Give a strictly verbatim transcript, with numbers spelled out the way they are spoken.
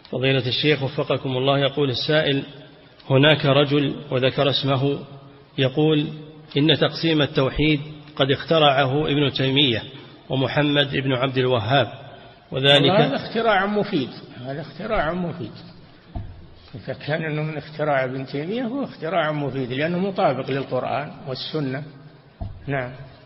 فضيلة الشيخ وفقكم الله، يقول السائل: هناك رجل وذكر اسمه يقول إن تقسيم التوحيد قد اخترعه ابن تيمية ومحمد ابن عبد الوهاب، وذلك هذا اختراع مفيد، هذا اختراع مفيد. إذا كان أنه من اختراع ابن تيمية هو اختراع مفيد، لأنه مطابق للقرآن والسنة. نعم.